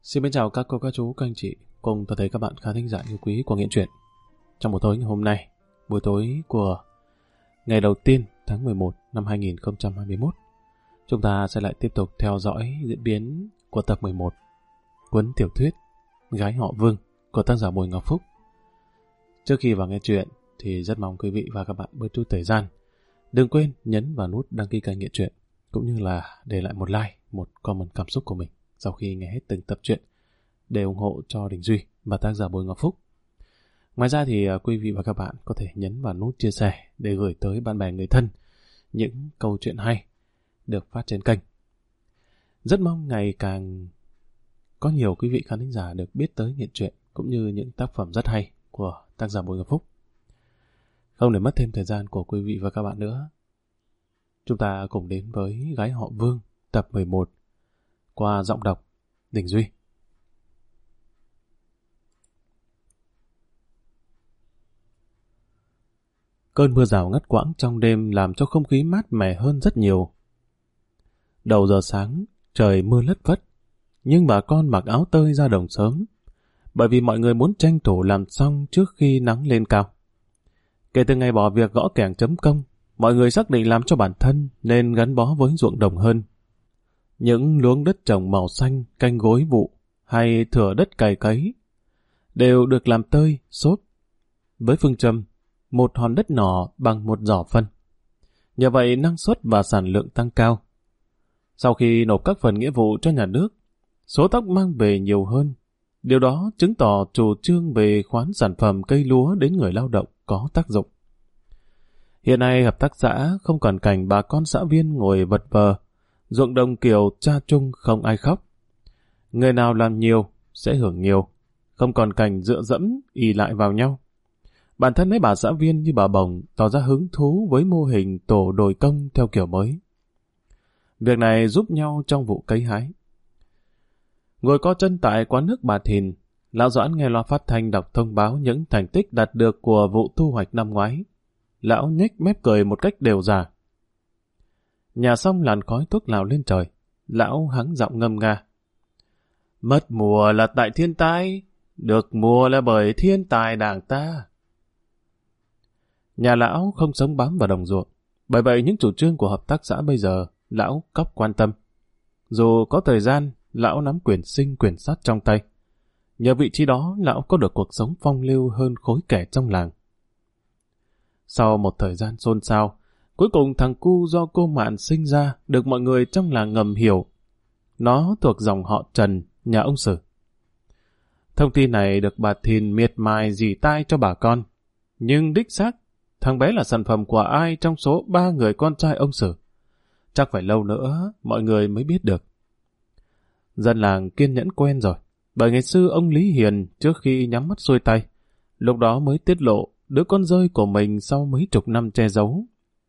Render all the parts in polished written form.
Xin mến chào các cô, các chú, các anh chị cùng toàn thể các bạn khán thính giả yêu quý của Nghiện Truyện. Trong buổi tối ngày hôm nay, buổi tối của ngày đầu tiên tháng 11 năm 2021, chúng ta sẽ lại tiếp tục theo dõi diễn biến của tập 11 cuốn tiểu thuyết Gái họ Vương của tác giả Bùi Ngọc Phúc. Trước khi vào nghe chuyện thì rất mong quý vị và các bạn bớt chút thời gian, đừng quên nhấn vào nút đăng ký kênh Nghiện Truyện cũng như là để lại một like, một comment cảm xúc của mình sau khi nghe hết từng tập truyện để ủng hộ cho Đình Duy và tác giả Bùi Ngọc Phúc. Ngoài ra thì quý vị và các bạn có thể nhấn vào nút chia sẻ để gửi tới bạn bè người thân những câu chuyện hay được phát trên kênh. Rất mong ngày càng có nhiều quý vị khán thính giả được biết tới Nghiện Truyện cũng như những tác phẩm rất hay của tác giả Bùi Ngọc Phúc. Không để mất thêm thời gian của quý vị và các bạn nữa, chúng ta cùng đến với Gái họ Vương tập 11 qua giọng đọc Đình Duy. Cơn mưa rào ngắt quãng trong đêm làm cho không khí mát mẻ hơn rất nhiều. Đầu giờ sáng, trời mưa lất phất, nhưng bà con mặc áo tơi ra đồng sớm, bởi vì mọi người muốn tranh thủ làm xong trước khi nắng lên cao. Kể từ ngày bỏ việc gõ kẻng chấm công, mọi người xác định làm cho bản thân nên gắn bó với ruộng đồng hơn. Những luống đất trồng màu xanh, canh gối vụ hay thửa đất cày cấy đều được làm tơi, xốp với phương châm một hòn đất nỏ bằng một giỏ phân. Nhờ vậy năng suất và sản lượng tăng cao. Sau khi nộp các phần nghĩa vụ cho nhà nước, số thóc mang về nhiều hơn. Điều đó chứng tỏ chủ trương về khoán sản phẩm cây lúa đến người lao động có tác dụng. Hiện nay hợp tác xã không còn cảnh bà con xã viên ngồi vật vờ, ruộng đồng kiểu cha chung không ai khóc. Người nào làm nhiều sẽ hưởng nhiều, không còn cảnh dựa dẫm ì lại vào nhau. Bản thân mấy bà xã viên như bà Bồng tỏ ra hứng thú với mô hình tổ đồi công theo kiểu mới. Việc này giúp nhau trong vụ cấy hái. Ngồi co chân tại quán nước bà Thìn, lão Doãn nghe loa phát thanh đọc thông báo những thành tích đạt được của vụ thu hoạch năm ngoái. Lão nhếch mép cười một cách đều già. Nhà xong làn khói thuốc lào lên trời, lão hắng giọng ngâm nga. Mất mùa là tại thiên tai, được mùa là bởi thiên tài đảng ta. Nhà lão không sống bám vào đồng ruộng, bởi vậy những chủ trương của hợp tác xã bây giờ lão cóc quan tâm. Dù có thời gian, lão nắm quyền sinh quyền sát trong tay. Nhờ vị trí đó, lão có được cuộc sống phong lưu hơn khối kẻ trong làng. Sau một thời gian xôn xao, cuối cùng thằng cu do cô Mạn sinh ra được mọi người trong làng ngầm hiểu. Nó thuộc dòng họ Trần, nhà ông Sử. Thông tin này được bà Thìn miệt mài dì tai cho bà con. Nhưng đích xác, thằng bé là sản phẩm của ai trong số 3 người con trai ông Sử? Chắc phải lâu nữa mọi người mới biết được. Dân làng kiên nhẫn quen rồi, bởi ngày xưa ông Lý Hiền trước khi nhắm mắt xuôi tay, lúc đó mới tiết lộ đứa con rơi của mình sau mấy chục năm che giấu.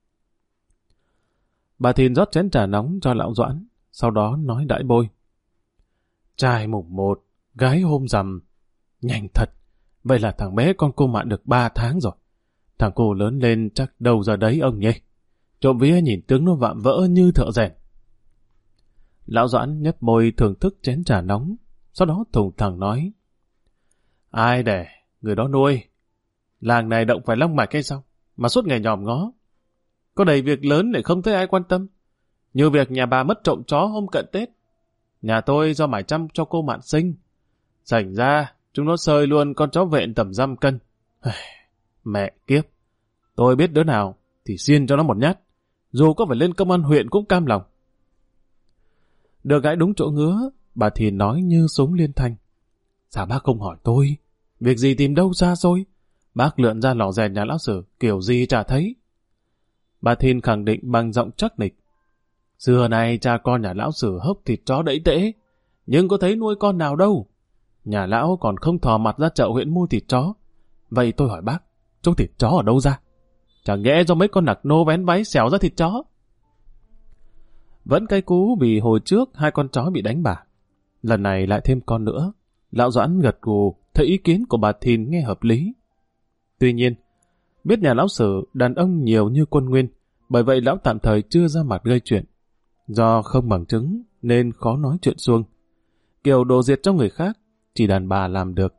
Bà Thìn rót chén trà nóng cho lão Doãn, sau đó nói đãi bôi. Trai mùng 1, gái hôm rằm. Nhanh thật, vậy là thằng bé con cô Mạn được 3 tháng rồi. Thằng cô lớn lên chắc đâu giờ đấy ông nhỉ? Trộm vía nhìn tướng nó vạm vỡ như thợ rèn. Lão Doãn nhấp môi thưởng thức chén trà nóng, sau đó thùng thẳng nói. Ai đẻ, người đó nuôi. Làng này động phải long mạch hay sao? Mà suốt ngày nhòm ngó. Có đầy việc lớn để không thấy ai quan tâm. Như việc nhà bà mất trộm chó hôm cận Tết. Nhà tôi do mải chăm cho cô Mạn sinh. Sảnh ra, chúng nó sơi luôn con chó vện tầm 5 cân. Mẹ kiếp. Tôi biết đứa nào thì xiên cho nó một nhát. Dù có phải lên công an huyện cũng cam lòng. Được gãi đúng chỗ ngứa, bà Thìn nói như súng liên thanh. Sao bác không hỏi tôi? Việc gì tìm đâu ra rồi? Bác lượn ra lò rèn nhà lão Sử, kiểu gì chả thấy. Bà Thìn khẳng định bằng giọng chắc nịch. Xưa này cha con nhà lão Sử hốc thịt chó đẫy tễ, nhưng có thấy nuôi con nào đâu. Nhà lão còn không thò mặt ra chợ huyện mua thịt chó. Vậy tôi hỏi bác, chỗ thịt chó ở đâu ra? Chẳng nhẽ do mấy con nặc nô vén váy xẻo ra thịt chó? Vẫn cay cú vì hồi trước 2 con chó bị đánh bả. Lần này lại thêm con nữa. Lão Doãn gật gù, thấy ý kiến của bà Thìn nghe hợp lý. Tuy nhiên, biết nhà lão Sử đàn ông nhiều như quân nguyên, bởi vậy lão tạm thời chưa ra mặt gây chuyện. Do không bằng chứng nên khó nói chuyện suông. Kiểu đồ diệt cho người khác, chỉ đàn bà làm được.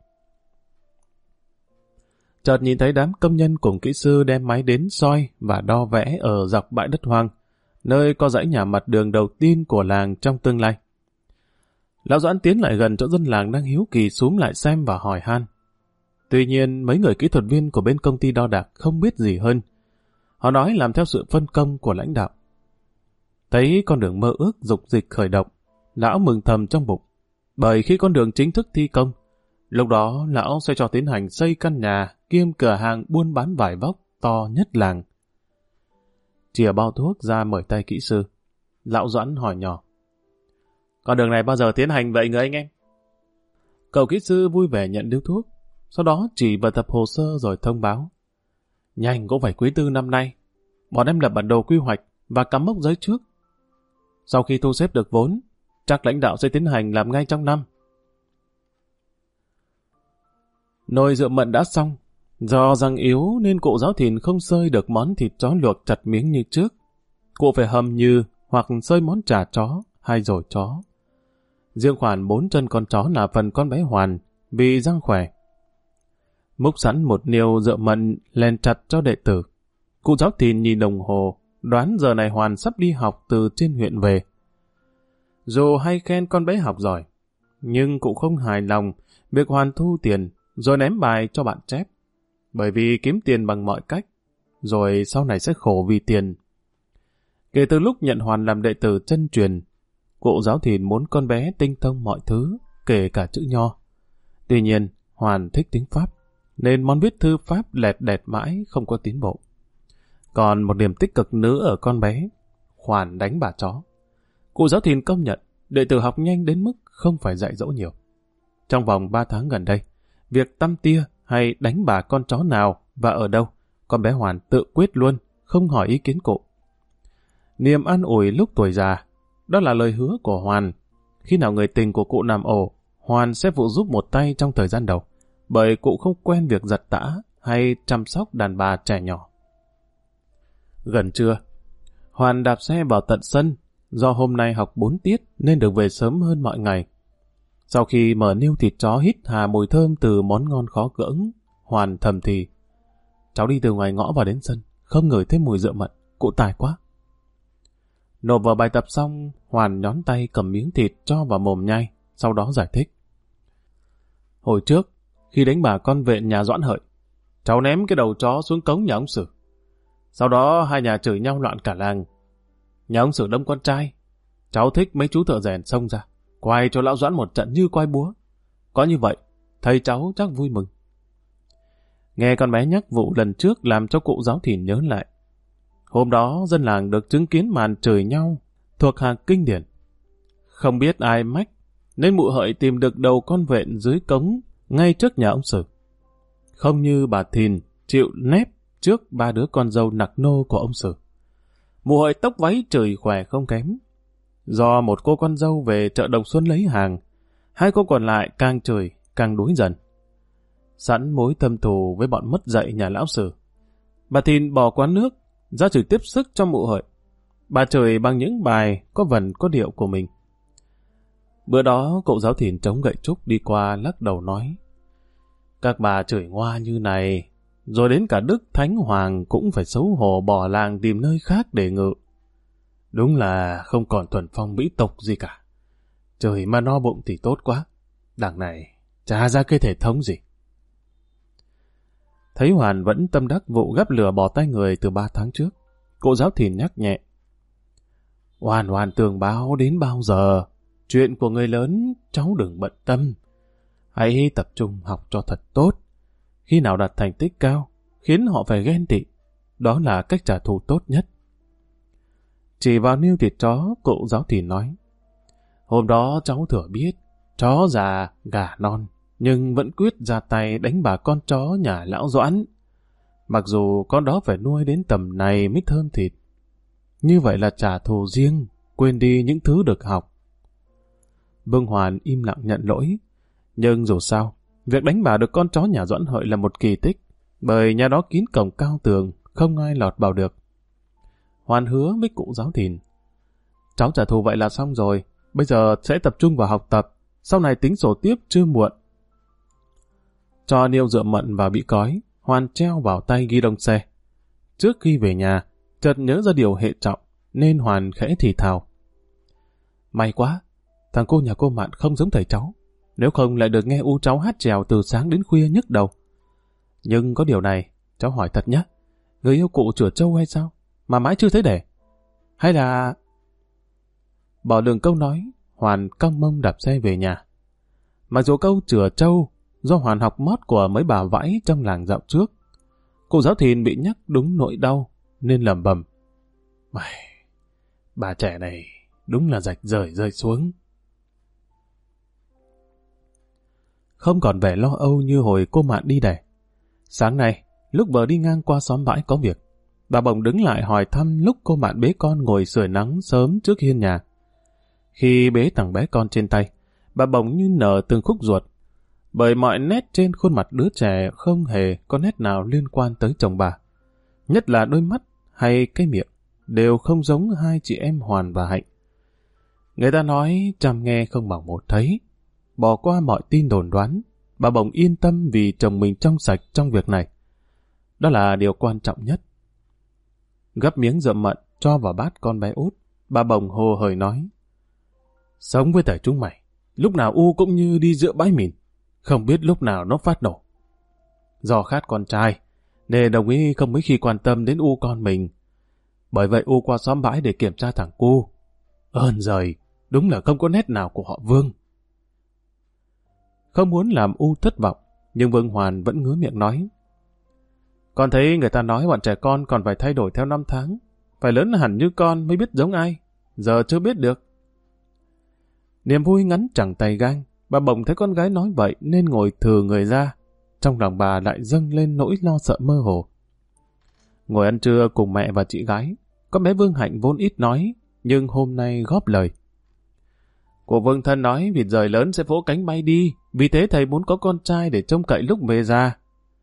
Chợt nhìn thấy đám công nhân cùng kỹ sư đem máy đến soi và đo vẽ ở dọc bãi đất hoang, nơi có dãy nhà mặt đường đầu tiên của làng trong tương lai. Lão Doãn tiến lại gần chỗ dân làng đang hiếu kỳ xúm lại xem và hỏi han. Tuy nhiên, mấy người kỹ thuật viên của bên công ty đo đạc không biết gì hơn. Họ nói làm theo sự phân công của lãnh đạo. Thấy con đường mơ ước dục dịch khởi động, lão mừng thầm trong bụng. Bởi khi con đường chính thức thi công, lúc đó lão sẽ cho tiến hành xây căn nhà kiêm cửa hàng buôn bán vải vóc to nhất làng. Chìa bao thuốc ra mời tay kỹ sư. Lão Doãn hỏi nhỏ. Con đường này bao giờ tiến hành vậy người anh em? Cậu kỹ sư vui vẻ nhận điếu thuốc, sau đó chỉ vào tập hồ sơ rồi thông báo. Nhanh cũng phải quý tư năm nay. Bọn em lập bản đồ quy hoạch và cắm mốc giới trước. Sau khi thu xếp được vốn, chắc lãnh đạo sẽ tiến hành làm ngay trong năm. Nồi rượu mận đã xong. Do răng yếu nên cụ Giáo Thìn không xơi được món thịt chó luộc chặt miếng như trước. Cụ phải hầm như hoặc xơi món chả chó hay rồi chó. Riêng khoản 4 chân con chó là phần con bé Hoàn vì răng khỏe. Múc sẵn một niêu rượu mận len chặt cho đệ tử. Cụ Giáo Thìn nhìn đồng hồ, đoán giờ này Hoàn sắp đi học từ trên huyện về. Dù hay khen con bé học giỏi, nhưng cụ không hài lòng việc Hoàn thu tiền rồi ném bài cho bạn chép. Bởi vì kiếm tiền bằng mọi cách, rồi sau này sẽ khổ vì tiền. Kể từ lúc nhận Hoàn làm đệ tử chân truyền, cụ Giáo Thìn muốn con bé tinh thông mọi thứ, kể cả chữ nho. Tuy nhiên, Hoàn thích tiếng Pháp, nên món viết thư Pháp lẹt đẹt mãi không có tiến bộ. Còn một điểm tích cực nữa ở con bé, Hoàn đánh bà chó. Cụ Giáo Thìn công nhận, đệ tử học nhanh đến mức không phải dạy dỗ nhiều. Trong vòng 3 tháng gần đây, việc tăm tia hay đánh bà con chó nào và ở đâu, con bé Hoàn tự quyết luôn, không hỏi ý kiến cụ. Niềm an ủi lúc tuổi già, đó là lời hứa của Hoàn. Khi nào người tình của cụ nằm ổ, Hoàn sẽ phụ giúp một tay trong thời gian đầu, bởi cụ không quen việc giặt tã hay chăm sóc đàn bà trẻ nhỏ. Gần trưa, Hoàn đạp xe vào tận sân, do hôm nay học 4 tiết nên được về sớm hơn mọi ngày. Sau khi mở niêu thịt chó hít hà mùi thơm từ món ngon khó cưỡng, Hoàn thầm thì: cháu đi từ ngoài ngõ vào đến sân, không ngửi thấy mùi rượu mận, cụ tài quá. Nộp vào bài tập xong, Hoàn nhón tay cầm miếng thịt cho vào mồm nhai, sau đó giải thích. Hồi trước, khi đánh bà con vệ nhà Doãn Hợi, cháu ném cái đầu chó xuống cống nhà ông Sử. Sau đó hai nhà chửi nhau loạn cả làng. Nhà ông Sử đông con trai, cháu thích mấy chú thợ rèn xông ra, quay cho lão Doãn một trận như quay búa. Có như vậy, thầy cháu chắc vui mừng. Nghe con bé nhắc vụ lần trước làm cho cụ Giáo Thìn nhớ lại. Hôm đó dân làng được chứng kiến màn chửi nhau thuộc hàng kinh điển. Không biết ai mách, nên mụ Hợi tìm được đầu con vện dưới cống ngay trước nhà ông Sử. Không như bà Thìn chịu nép trước 3 đứa con dâu nặc nô của ông Sử. Mụ Hợi tóc váy chửi khỏe không kém. Do một cô con dâu về chợ Đồng Xuân lấy hàng, hai cô còn lại càng chửi càng đuối dần. Sẵn mối thâm thù với bọn mất dạy nhà lão Sử, bà Thìn bỏ quán nước ra chửi tiếp sức cho mụ Hợi. Bà chửi bằng những bài có vần có điệu của mình. Bữa đó cậu Giáo Thìn chống gậy trúc đi qua lắc đầu nói: các bà chửi ngoa như này, rồi đến cả Đức Thánh Hoàng cũng phải xấu hổ bỏ làng tìm nơi khác để ngự. Đúng là không còn thuần phong mỹ tục gì cả. Trời mà no bụng thì tốt quá. Đằng này chả ra cái thể thống gì. Thấy Hoàn vẫn tâm đắc vụ gắp lửa bỏ tay người từ 3 tháng trước, cụ Giáo Thìn nhắc nhẹ: Hoàn tường báo đến bao giờ? Chuyện của người lớn cháu đừng bận tâm. Hãy tập trung học cho thật tốt. Khi nào đạt thành tích cao, khiến họ phải ghen tị, đó là cách trả thù tốt nhất. Chỉ vào niêu thịt chó, cụ Giáo Thìn nói: hôm đó cháu thừa biết, chó già, gà non, nhưng vẫn quyết ra tay đánh bà con chó nhà lão Doãn. Mặc dù con đó phải nuôi đến tầm này mới thơm thịt. Như vậy là trả thù riêng, quên đi những thứ được học. Vương Hoàn im lặng nhận lỗi. Nhưng dù sao, việc đánh bà được con chó nhà Doãn Hợi là một kỳ tích, bởi nhà đó kín cổng cao tường, không ai lọt vào được. Hoàn hứa với cụ Giáo Thìn: cháu trả thù vậy là xong rồi, bây giờ sẽ tập trung vào học tập, sau này tính sổ tiếp chưa muộn. Cho niêu rượu mận vào bị cói, Hoàn treo vào tay ghi đông xe. Trước khi về nhà, chợt nhớ ra điều hệ trọng, nên Hoàn khẽ thì thào. May quá, thằng cô nhà cô Mạn không giống thầy cháu, nếu không lại được nghe u cháu hát chèo từ sáng đến khuya nhức đầu. Nhưng có điều này, cháu hỏi thật nhé, người yêu cụ chửa trâu hay sao, mà mãi chưa thấy đẻ? Hay là... Bỏ đường câu nói, Hoàn cong mông đạp xe về nhà. Mặc dù câu chửa trâu do Hoàn học mót của mấy bà vãi trong làng dạo trước, cô giáo Thìn bị nhắc đúng nỗi đau, nên lẩm bẩm. Bà trẻ này đúng là rạch rời rơi xuống. Không còn vẻ lo âu như hồi cô Mạn đi đẻ. Sáng nay, lúc vợ đi ngang qua xóm bãi có việc, bà bỗng đứng lại hỏi thăm lúc cô Mạn bế con ngồi sưởi nắng sớm trước hiên nhà. Khi bế thằng bé con trên tay, bà bỗng như nở từng khúc ruột, bởi mọi nét trên khuôn mặt đứa trẻ không hề có nét nào liên quan tới chồng bà. Nhất là đôi mắt hay cái miệng, đều không giống hai chị em Hoàn và Hạnh. Người ta nói chăm nghe không bằng một thấy. Bỏ qua mọi tin đồn đoán, bà bỗng yên tâm vì chồng mình trong sạch trong việc này. Đó là điều quan trọng nhất. Gắp miếng rượu mận cho vào bát con bé út, bà bỗng hồ hởi nói. Sống với thầy chúng mày, lúc nào u cũng như đi giữa bãi mìn, không biết lúc nào nó phát nổ. Do khát con trai, nên đồng ý không mấy khi quan tâm đến u con mình. Bởi vậy u qua xóm bãi để kiểm tra thằng cu. Ơn giời, đúng là không có nét nào của họ Vương. Không muốn làm u thất vọng, nhưng Vương Hoàn vẫn ngứa miệng nói. Con thấy người ta nói bọn trẻ con còn phải thay đổi theo năm tháng, phải lớn hẳn như con mới biết giống ai, giờ chưa biết được. Niềm vui ngắn chẳng tay gang, bà bỗng thấy con gái nói vậy nên ngồi thừ người ra, trong lòng bà lại dâng lên nỗi lo sợ mơ hồ. Ngồi ăn trưa cùng mẹ và chị gái, con bé Vương Hạnh vốn ít nói, nhưng hôm nay góp lời. Cô Vương thân nói vịt rời lớn sẽ vỗ cánh bay đi, vì thế thầy muốn có con trai để trông cậy lúc về già.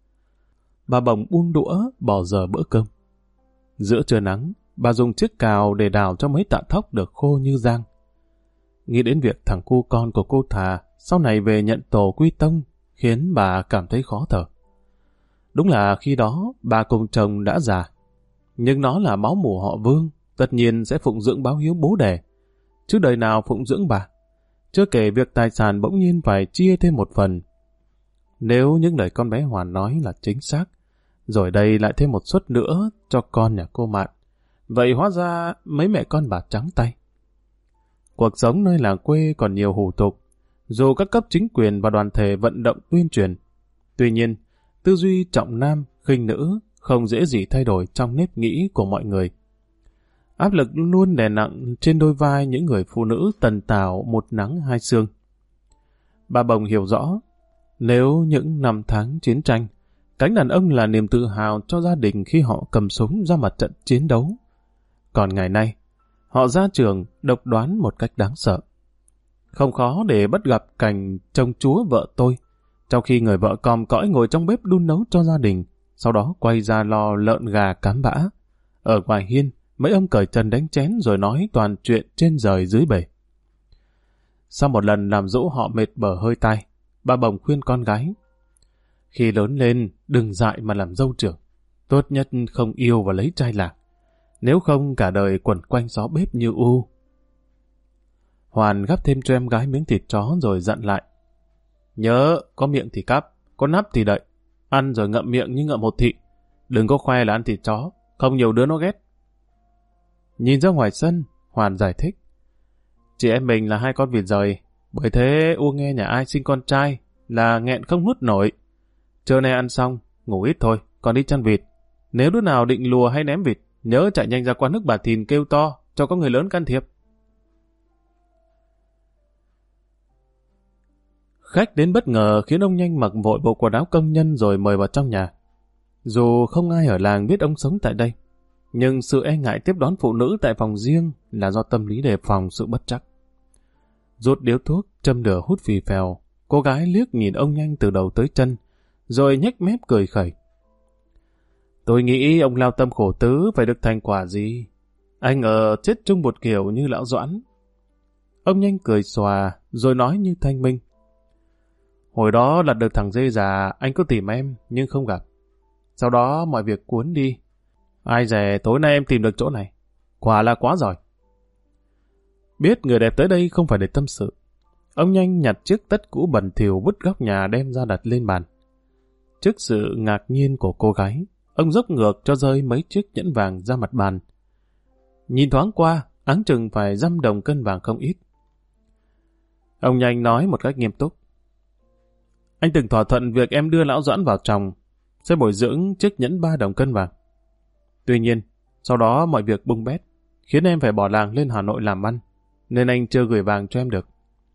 Bà bỗng buông đũa, bỏ giờ bữa cơm. Giữa trưa nắng, bà dùng chiếc cào để đào cho mấy tạ thóc được khô như giang. Nghĩ đến việc thằng cu con của cô Thà sau này về nhận tổ quy tông, khiến bà cảm thấy khó thở. Đúng là khi đó bà cùng chồng đã già, nhưng nó là máu mủ họ Vương, tất nhiên sẽ phụng dưỡng báo hiếu bố đẻ, chứ đời nào phụng dưỡng bà. Chưa kể việc tài sản bỗng nhiên phải chia thêm một phần. Nếu những lời con bé Hoàn nói là chính xác, rồi đây lại thêm một suất nữa cho con nhà cô Mạn, vậy hóa ra mấy mẹ con bà trắng tay. Cuộc sống nơi làng quê còn nhiều hủ tục, dù các cấp chính quyền và đoàn thể vận động tuyên truyền. Tuy nhiên, tư duy trọng nam, khinh nữ không dễ gì thay đổi trong nếp nghĩ của mọi người. Áp lực luôn đè nặng trên đôi vai những người phụ nữ tần tảo một nắng hai sương. Bà bỗng hiểu rõ, nếu những năm tháng chiến tranh, cánh đàn ông là niềm tự hào cho gia đình khi họ cầm súng ra mặt trận chiến đấu, còn ngày nay, họ ra trường độc đoán một cách đáng sợ. Không khó để bắt gặp cảnh chồng chúa vợ tôi, trong khi người vợ còm cõi ngồi trong bếp đun nấu cho gia đình, sau đó quay ra lò lợn gà cám bã. Ở ngoài hiên, mấy ông cởi trần đánh chén rồi nói toàn chuyện trên giời dưới bể. Sau một lần làm dỗ họ mệt bở hơi tai, bà bỗng khuyên con gái. Khi lớn lên, đừng dại mà làm dâu trưởng. Tốt nhất không yêu và lấy trai lạc. Nếu không cả đời quẩn quanh gió bếp như u. Hoàn gắp thêm cho em gái miếng thịt chó rồi dặn lại. Nhớ, có miệng thì cắp, có nắp thì đậy. Ăn rồi ngậm miệng như ngậm hột thị. Đừng có khoe là ăn thịt chó, không nhiều đứa nó ghét. Nhìn ra ngoài sân, Hoàn giải thích. Chị em mình là hai con vịt rời, bởi thế U nghe nhà ai sinh con trai là nghẹn không nuốt nổi. Trưa nay ăn xong, ngủ ít thôi, còn đi chăn vịt. Nếu đứa nào định lùa hay ném vịt, nhớ chạy nhanh ra quán nước bà Thìn kêu to, cho có người lớn can thiệp. Khách đến bất ngờ khiến ông nhanh mặc vội bộ quần áo công nhân rồi mời vào trong nhà. Dù không ai ở làng biết ông sống tại đây, nhưng sự e ngại tiếp đón phụ nữ tại phòng riêng là do tâm lý đề phòng sự bất trắc. Rút điếu thuốc, châm lửa hút phì phèo, cô gái liếc nhìn ông nhanh từ đầu tới chân, rồi nhếch mép cười khẩy. Tôi nghĩ ông lao tâm khổ tứ phải được thành quả gì. Anh chết chung một kiểu như lão Doãn. Ông Nhanh cười xòa, rồi nói như thanh minh. Hồi đó là được thằng dê già, anh có tìm em, nhưng không gặp. Sau đó mọi việc cuốn đi. Ai dè tối nay em tìm được chỗ này. Quả là quá giỏi. Biết người đẹp tới đây không phải để tâm sự. Ông Nhanh nhặt chiếc tất cũ bẩn thỉu vứt góc nhà đem ra đặt lên bàn. Trước sự ngạc nhiên của cô gái, ông dốc ngược cho rơi mấy chiếc nhẫn vàng ra mặt bàn. Nhìn thoáng qua, áng chừng phải 5 đồng cân vàng không ít. Ông Nhanh nói một cách nghiêm túc. Anh từng thỏa thuận việc em đưa lão Doãn vào chồng, sẽ bồi dưỡng chiếc nhẫn 3 đồng cân vàng. Tuy nhiên, sau đó mọi việc bung bét, khiến em phải bỏ làng lên Hà Nội làm ăn, nên anh chưa gửi vàng cho em được.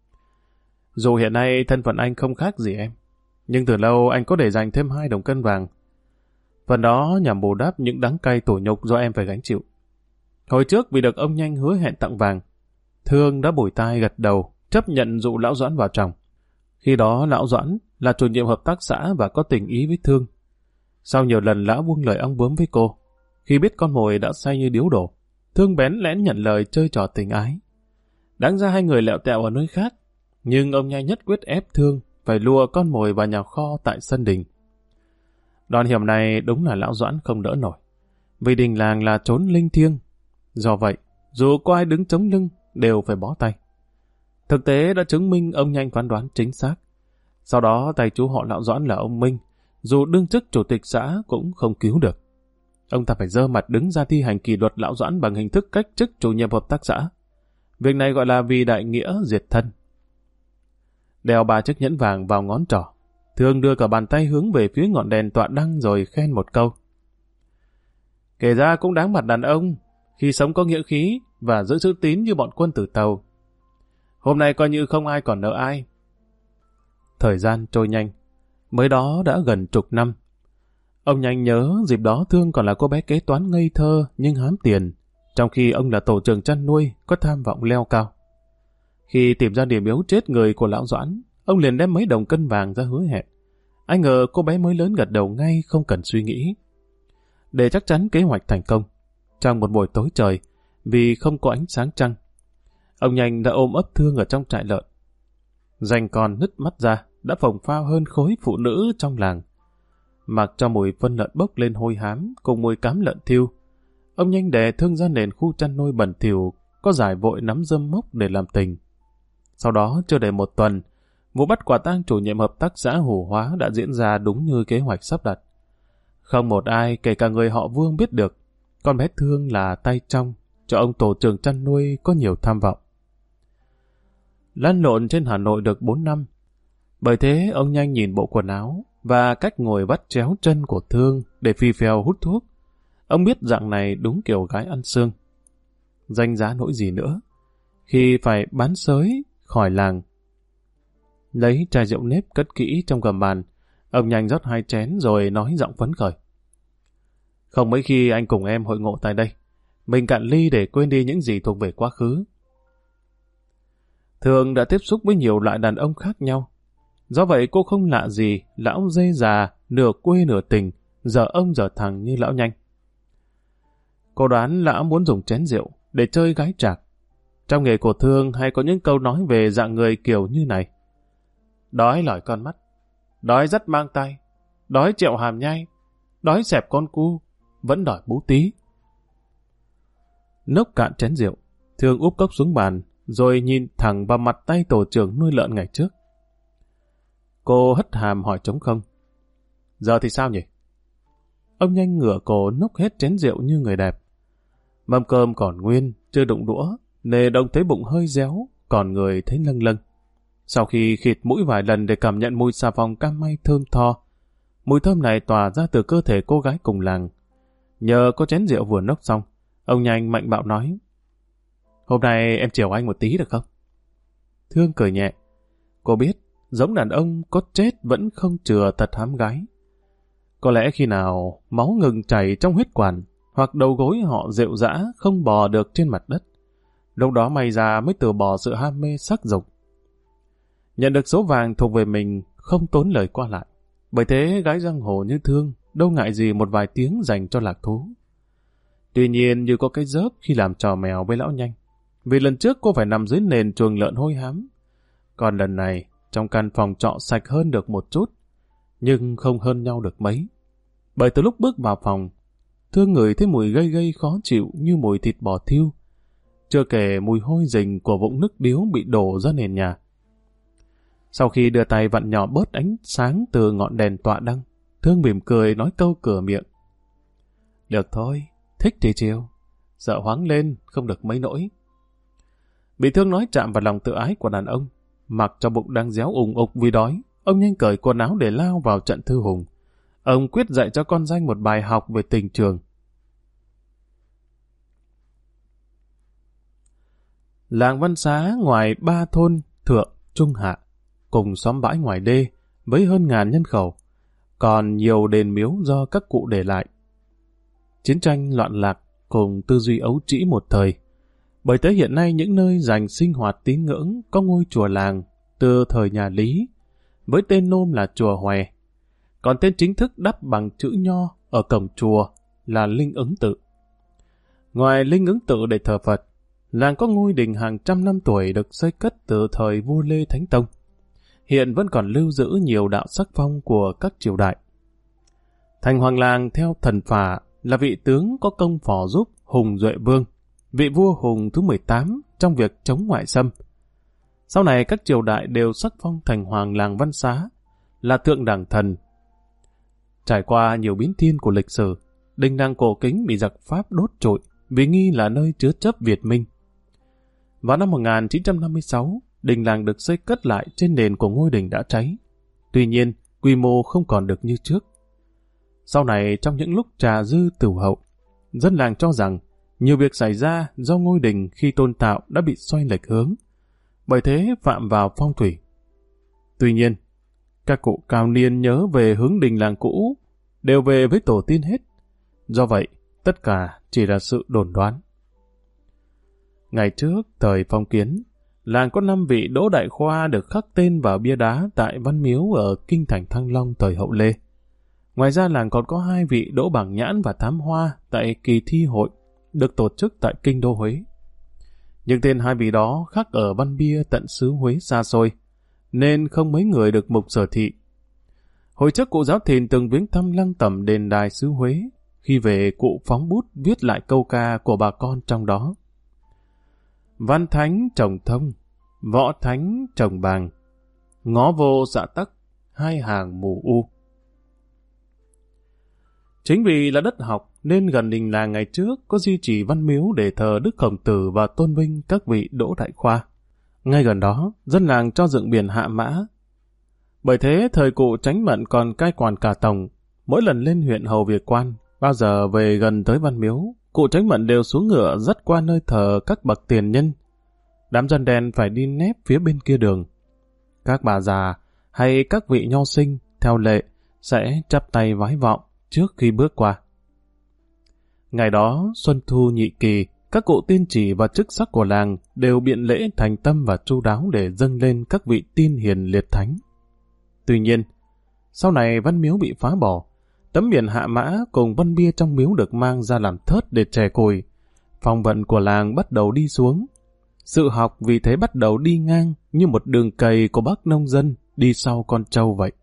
Dù hiện nay thân phận anh không khác gì em, nhưng từ lâu anh có để dành thêm 2 đồng cân vàng. Phần đó nhằm bù đắp những đắng cay tủi nhục do em phải gánh chịu. Hồi trước vì được ông Nhanh hứa hẹn tặng vàng, Thương đã bủi tai gật đầu, chấp nhận dụ lão Doãn vào chồng. Khi đó lão Doãn là chủ nhiệm hợp tác xã và có tình ý với Thương. Sau nhiều lần lão buông lời ong bướm với cô, khi biết con mồi đã say như điếu đổ, Thương bén lẽn nhận lời chơi trò tình ái. Đáng ra hai người lẹo tẹo ở nơi khác, nhưng ông Nhanh nhất quyết ép Thương phải lùa con mồi vào nhà kho tại sân đình. Đòn hiểm này đúng là lão Doãn không đỡ nổi, vì đình làng là chốn linh thiêng. Do vậy, dù có ai đứng chống lưng, đều phải bó tay. Thực tế đã chứng minh ông Nhanh phán đoán chính xác. Sau đó tay chú họ lão Doãn là ông Minh, dù đương chức chủ tịch xã cũng không cứu được. Ông ta phải dơ mặt đứng ra thi hành kỷ luật lão Doãn bằng hình thức cách chức chủ nhiệm hợp tác xã. Việc này gọi là vì đại nghĩa diệt thân. Đeo 3 chiếc nhẫn vàng vào ngón trỏ, Thương đưa cả bàn tay hướng về phía ngọn đèn tọa đăng rồi khen một câu. Kể ra cũng đáng mặt đàn ông, khi sống có nghĩa khí và giữ chữ tín như bọn quân tử Tàu. Hôm nay coi như không ai còn nợ ai. Thời gian trôi nhanh, mới đó đã gần chục năm. Ông Nhanh nhớ dịp đó Thương còn là cô bé kế toán ngây thơ nhưng hám tiền, trong khi ông là tổ trưởng chăn nuôi có tham vọng leo cao. Khi tìm ra điểm yếu chết người của lão Doãn, ông liền đem mấy đồng cân vàng ra hứa hẹn. Ai ngờ cô bé mới lớn gật đầu ngay không cần suy nghĩ. Để chắc chắn kế hoạch thành công, trong một buổi tối trời, vì không có ánh sáng trăng, ông Nhanh đã ôm ấp Thương ở trong trại lợn. Rành còn nứt mắt ra, đã phồng phao hơn khối phụ nữ trong làng. Mặc cho mùi phân lợn bốc lên hôi hám cùng mùi cám lợn thiêu, ông Nhanh đè Thương ra nền khu chăn nuôi bẩn thỉu, có giải vội nắm rơm mốc để làm tình. Sau đó chưa đầy 1 tuần, vụ bắt quả tang chủ nhiệm hợp tác xã Hủ Hóa đã diễn ra đúng như kế hoạch sắp đặt. Không một ai, kể cả người họ Vương biết được, con bé Thương là tay trong cho ông tổ trưởng chăn nuôi có nhiều tham vọng. Lăn lộn trên Hà Nội được 4 năm. Bởi thế ông Nhanh nhìn bộ quần áo và cách ngồi vắt chéo chân của Thương để phi phèo hút thuốc. Ông biết dạng này đúng kiểu gái ăn xương. Danh giá nỗi gì nữa, khi phải bán sới khỏi làng. Lấy chai rượu nếp cất kỹ trong gầm bàn, ông Nhanh rót 2 chén rồi nói giọng phấn khởi. Không mấy khi anh cùng em hội ngộ tại đây, mình cạn ly để quên đi những gì thuộc về quá khứ. Thương đã tiếp xúc với nhiều loại đàn ông khác nhau. Do vậy cô không lạ gì lão dê già, nửa quê nửa tình, giờ ông giờ thằng như lão Nhanh. Cô đoán lão muốn dùng chén rượu để chơi gái trạc. Trong nghề của Thương hay có những câu nói về dạng người kiểu như này. Đói lỏi con mắt, đói rất mang tay, đói trẹo hàm nhai, đói xẹp con cu, vẫn đòi bú tí. Nốc cạn chén rượu, Thương úp cốc xuống bàn, rồi nhìn thẳng vào mặt tay tổ trưởng nuôi lợn ngày trước. Cô hất hàm hỏi trống không. Giờ thì sao nhỉ? Ông Nhanh ngửa cổ nốc hết chén rượu như người đẹp. Mâm cơm còn nguyên, chưa đụng đũa, nề đông thấy bụng hơi réo, còn người thấy lâng lâng. Sau khi khịt mũi vài lần để cảm nhận mùi xà phòng cam may thơm tho, mùi thơm này tỏa ra từ cơ thể cô gái cùng làng. Nhờ có chén rượu vừa nốc xong, ông Nhanh mạnh bạo nói. Hôm nay em chiều anh một tí được không? Thương cười nhẹ. Cô biết, giống đàn ông có chết vẫn không chừa tật hám gái. Có lẽ khi nào máu ngừng chảy trong huyết quản, hoặc đầu gối họ rệu rã không bò được trên mặt đất, lúc đó may ra mới từ bỏ sự ham mê sắc dục. Nhận được số vàng thuộc về mình không tốn lời qua lại. Bởi thế gái giang hồ như Thương đâu ngại gì một vài tiếng dành cho lạc thú. Tuy nhiên như có cái dớp khi làm trò mèo với lão Nhanh. vì lần trước cô phải nằm dưới nền chuồng lợn hôi hám. Còn lần này, trong căn phòng trọ sạch hơn được một chút, nhưng không hơn nhau được mấy. Bởi từ lúc bước vào phòng, Thương ngửi thấy mùi gây gây khó chịu như mùi thịt bò thiêu. Chưa kể mùi hôi rình của vũng nước điếu bị đổ ra nền nhà. Sau khi đưa tay vặn nhỏ bớt ánh sáng từ ngọn đèn tọa đăng, Thương mỉm cười nói câu cửa miệng. Được thôi, thích thì chiều. Sợ hoáng lên, không được mấy nỗi. Bị Thương nói chạm vào lòng tự ái của đàn ông, mặc cho bụng đang réo ùng ục vì đói, ông nhanh cởi quần áo để lao vào trận thư hùng. Ông quyết dạy cho con danh một bài học về tình trường. Làng Văn Xá ngoài 3 thôn Thượng, Trung, Hạ, cùng xóm bãi ngoài đê với hơn 1000 nhân khẩu, còn nhiều đền miếu do các cụ để lại. Chiến tranh loạn lạc cùng tư duy ấu trĩ một thời. Bởi tới hiện nay những nơi dành sinh hoạt tín ngưỡng có ngôi chùa làng từ thời nhà Lý, với tên nôm là chùa Hòe. Còn tên chính thức đắp bằng chữ nho ở cổng chùa là Linh Ứng Tự. Ngoài Linh Ứng Tự để thờ Phật, làng có ngôi đình hàng trăm năm tuổi được xây cất từ thời vua Lê Thánh Tông. Hiện vẫn còn lưu giữ nhiều đạo sắc phong của các triều đại. Thành hoàng làng theo thần phả là vị tướng có công phò giúp Hùng Duệ Vương, vị vua Hùng thứ 18 trong việc chống ngoại xâm. Sau này các triều đại đều sắc phong thành hoàng làng Văn Xá là thượng đẳng thần. Trải qua nhiều biến thiên của lịch sử, đình làng cổ kính bị giặc Pháp đốt trụi vì nghi là nơi chứa chấp Việt Minh. Vào năm 1956, đình làng được xây cất lại trên nền của ngôi đình đã cháy. Tuy nhiên, quy mô không còn được như trước. Sau này, trong những lúc trà dư tửu hậu, dân làng cho rằng nhiều việc xảy ra do ngôi đình khi tôn tạo đã bị xoay lệch hướng, bởi thế phạm vào phong thủy. Tuy nhiên, các cụ cao niên nhớ về hướng đình làng cũ, đều về với tổ tiên hết. Do vậy, tất cả chỉ là sự đồn đoán. Ngày trước, thời phong kiến, làng có 5 vị Đỗ Đại Khoa được khắc tên vào bia đá tại Văn Miếu ở kinh thành Thăng Long thời Hậu Lê. Ngoài ra làng còn có 2 vị Đỗ Bảng Nhãn và Thám Hoa tại kỳ thi hội được tổ chức tại kinh đô Huế. Nhưng tên 2 vị đó khắc ở văn bia tận xứ Huế xa xôi, nên không mấy người được mục sở thị. Hồi trước cụ Giáo Thìn từng viếng thăm lăng tẩm đền đài xứ Huế, khi về cụ phóng bút viết lại câu ca của bà con trong đó. Văn thánh trồng thông, võ thánh trồng bàng, ngó vô dạ tắc, 2 hàng mù u. Chính vì là đất học nên gần đình làng ngày trước có duy trì văn miếu để thờ Đức Khổng Tử và tôn vinh các vị Đỗ Đại Khoa. Ngay gần đó, dân làng cho dựng biển Hạ Mã. Bởi thế, thời cụ Chánh Mận còn cai quản cả tổng, mỗi lần lên huyện hầu việc quan, bao giờ về gần tới văn miếu, cụ Chánh Mận đều xuống ngựa dắt qua nơi thờ các bậc tiền nhân. Đám dân đen phải đi nép phía bên kia đường. Các bà già hay các vị nho sinh, theo lệ, sẽ chắp tay vái vọng trước khi bước qua. Ngày đó, Xuân Thu Nhị Kỳ, các cụ tiên chỉ và chức sắc của làng đều biện lễ thành tâm và chu đáo để dâng lên các vị tiên hiền liệt thánh. Tuy nhiên, sau này văn miếu bị phá bỏ, tấm biển Hạ Mã cùng văn bia trong miếu được mang ra làm thớt để chè cùi. Phong vận của làng bắt đầu đi xuống. Sự học vì thế bắt đầu đi ngang như một đường cày của bác nông dân đi sau con trâu vậy.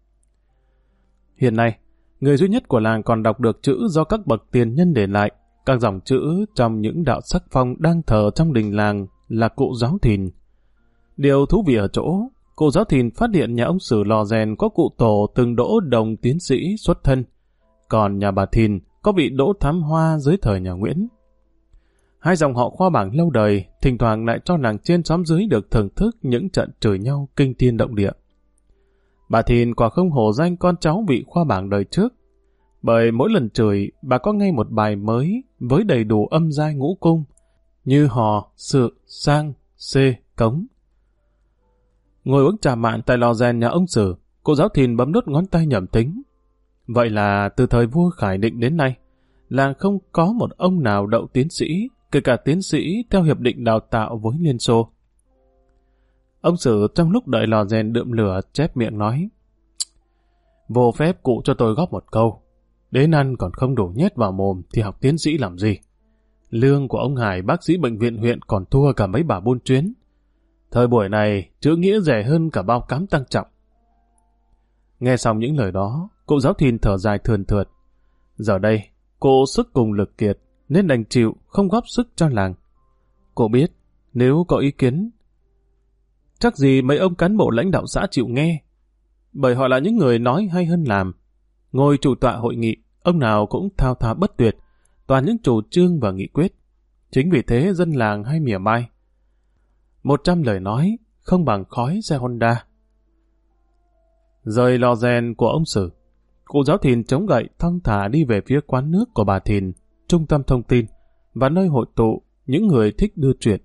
Hiện nay, người duy nhất của làng còn đọc được chữ do các bậc tiền nhân để lại. Các dòng chữ trong những đạo sắc phong đang thờ trong đình làng là cụ Giáo Thìn. Điều thú vị ở chỗ, cụ Giáo Thìn phát hiện nhà ông Sử Lò Rèn có cụ tổ từng Đỗ Đồng tiến sĩ xuất thân, còn nhà bà Thìn có vị Đỗ Thám Hoa dưới thời nhà Nguyễn. 2 dòng họ Khoa bảng lâu đời, thỉnh thoảng lại cho làng trên xóm dưới được thưởng thức những trận chửi nhau kinh thiên động địa. Bà Thìn quả không hổ danh con cháu vị Khoa bảng đời trước, bởi mỗi lần chửi, bà có ngay một bài mới với đầy đủ âm giai ngũ cung, như hò, sự, sang, xê, cống. Ngồi uống trà mạn tại lò rèn nhà ông Sử, cô Giáo Thìn bấm đốt ngón tay nhẩm tính. Vậy là từ thời vua Khải Định đến nay, làng không có một ông nào đậu tiến sĩ, kể cả tiến sĩ theo hiệp định đào tạo với Liên Xô. Ông Sử trong lúc đợi lò rèn đượm lửa chép miệng nói: Vô phép cụ cho tôi góp một câu. Đến ăn còn không đủ nhét vào mồm thì học tiến sĩ làm gì? Lương của ông Hải bác sĩ bệnh viện huyện còn thua cả mấy bà buôn chuyến. Thời buổi này, chữ nghĩa rẻ hơn cả bao cám tăng trọng. Nghe xong những lời đó, cụ giáo thìn thở dài thườn thượt. Giờ đây, cô sức cùng lực kiệt, nên đành chịu, không góp sức cho làng. Cô biết, nếu có ý kiến, chắc gì mấy ông cán bộ lãnh đạo xã chịu nghe, bởi họ là những người nói hay hơn làm. Ngồi chủ tọa hội nghị, ông nào cũng thao thao bất tuyệt, toàn những chủ trương và nghị quyết. Chính vì thế dân làng hay mỉa mai. 100 lời nói không bằng khói xe Honda. Rời lò rèn của ông Sử, cụ giáo thìn chống gậy thong thả đi về phía quán nước của bà Thìn, trung tâm thông tin và nơi hội tụ những người thích đưa chuyện.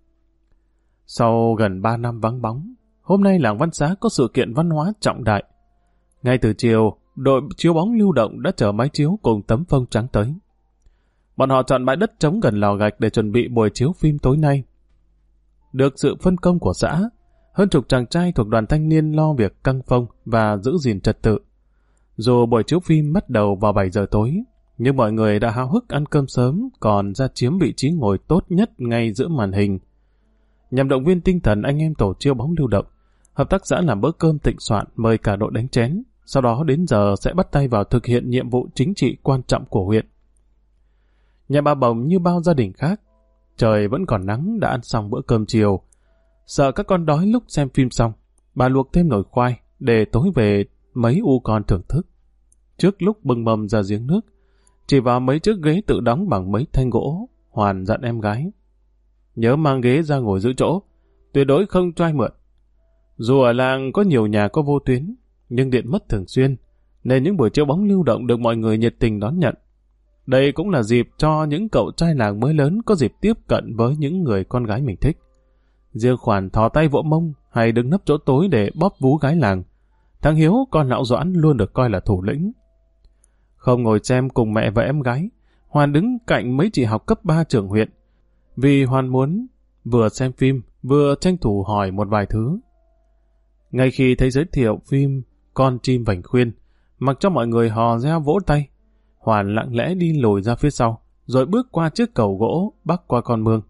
Sau gần 3 năm vắng bóng, hôm nay làng Văn Xá có sự kiện văn hóa trọng đại. Ngay từ chiều, đội chiếu bóng lưu động đã chở máy chiếu cùng tấm phông trắng tới. Bọn họ chọn bãi đất trống gần lò gạch để chuẩn bị buổi chiếu phim tối nay. Được sự phân công của xã, hơn chục chàng trai thuộc đoàn thanh niên lo việc căng phông và giữ gìn trật tự. Dù buổi chiếu phim bắt đầu vào 7 giờ tối, nhưng mọi người đã háo hức ăn cơm sớm còn ra chiếm vị trí ngồi tốt nhất ngay giữa màn hình. Nhằm động viên tinh thần anh em tổ chiếu bóng lưu động, hợp tác xã làm bữa cơm thịnh soạn mời cả đội đánh chén, sau đó đến giờ sẽ bắt tay vào thực hiện nhiệm vụ chính trị quan trọng của huyện. Nhà bà Bồng như bao gia đình khác, trời vẫn còn nắng đã ăn xong bữa cơm chiều. Sợ các con đói lúc xem phim xong, bà luộc thêm nồi khoai để tối về mấy u con thưởng thức. Trước lúc bưng mâm ra giếng nước, chỉ vào mấy chiếc ghế tự đóng bằng mấy thanh gỗ, Hoàn dặn em gái: nhớ mang ghế ra ngồi giữ chỗ, tuyệt đối không cho ai mượn. Dù ở làng có nhiều nhà có vô tuyến, nhưng điện mất thường xuyên, nên những buổi chiếu bóng lưu động được mọi người nhiệt tình đón nhận. Đây cũng là dịp cho những cậu trai làng mới lớn có dịp tiếp cận với những người con gái mình thích. Riêng Khoản thò tay vỗ mông hay đứng nấp chỗ tối để bóp vú gái làng. Thằng Hiếu, con lão Doãn luôn được coi là thủ lĩnh. Không ngồi xem cùng mẹ và em gái, Hoàn đứng cạnh mấy chị học cấp 3 trường huyện, vì Hoàn muốn vừa xem phim vừa tranh thủ hỏi một vài thứ. Ngay khi thấy giới thiệu phim Con chim vành khuyên, mặc cho mọi người hò reo vỗ tay, Hoàn lặng lẽ đi lùi ra phía sau, rồi bước qua chiếc cầu gỗ bắc qua con mương.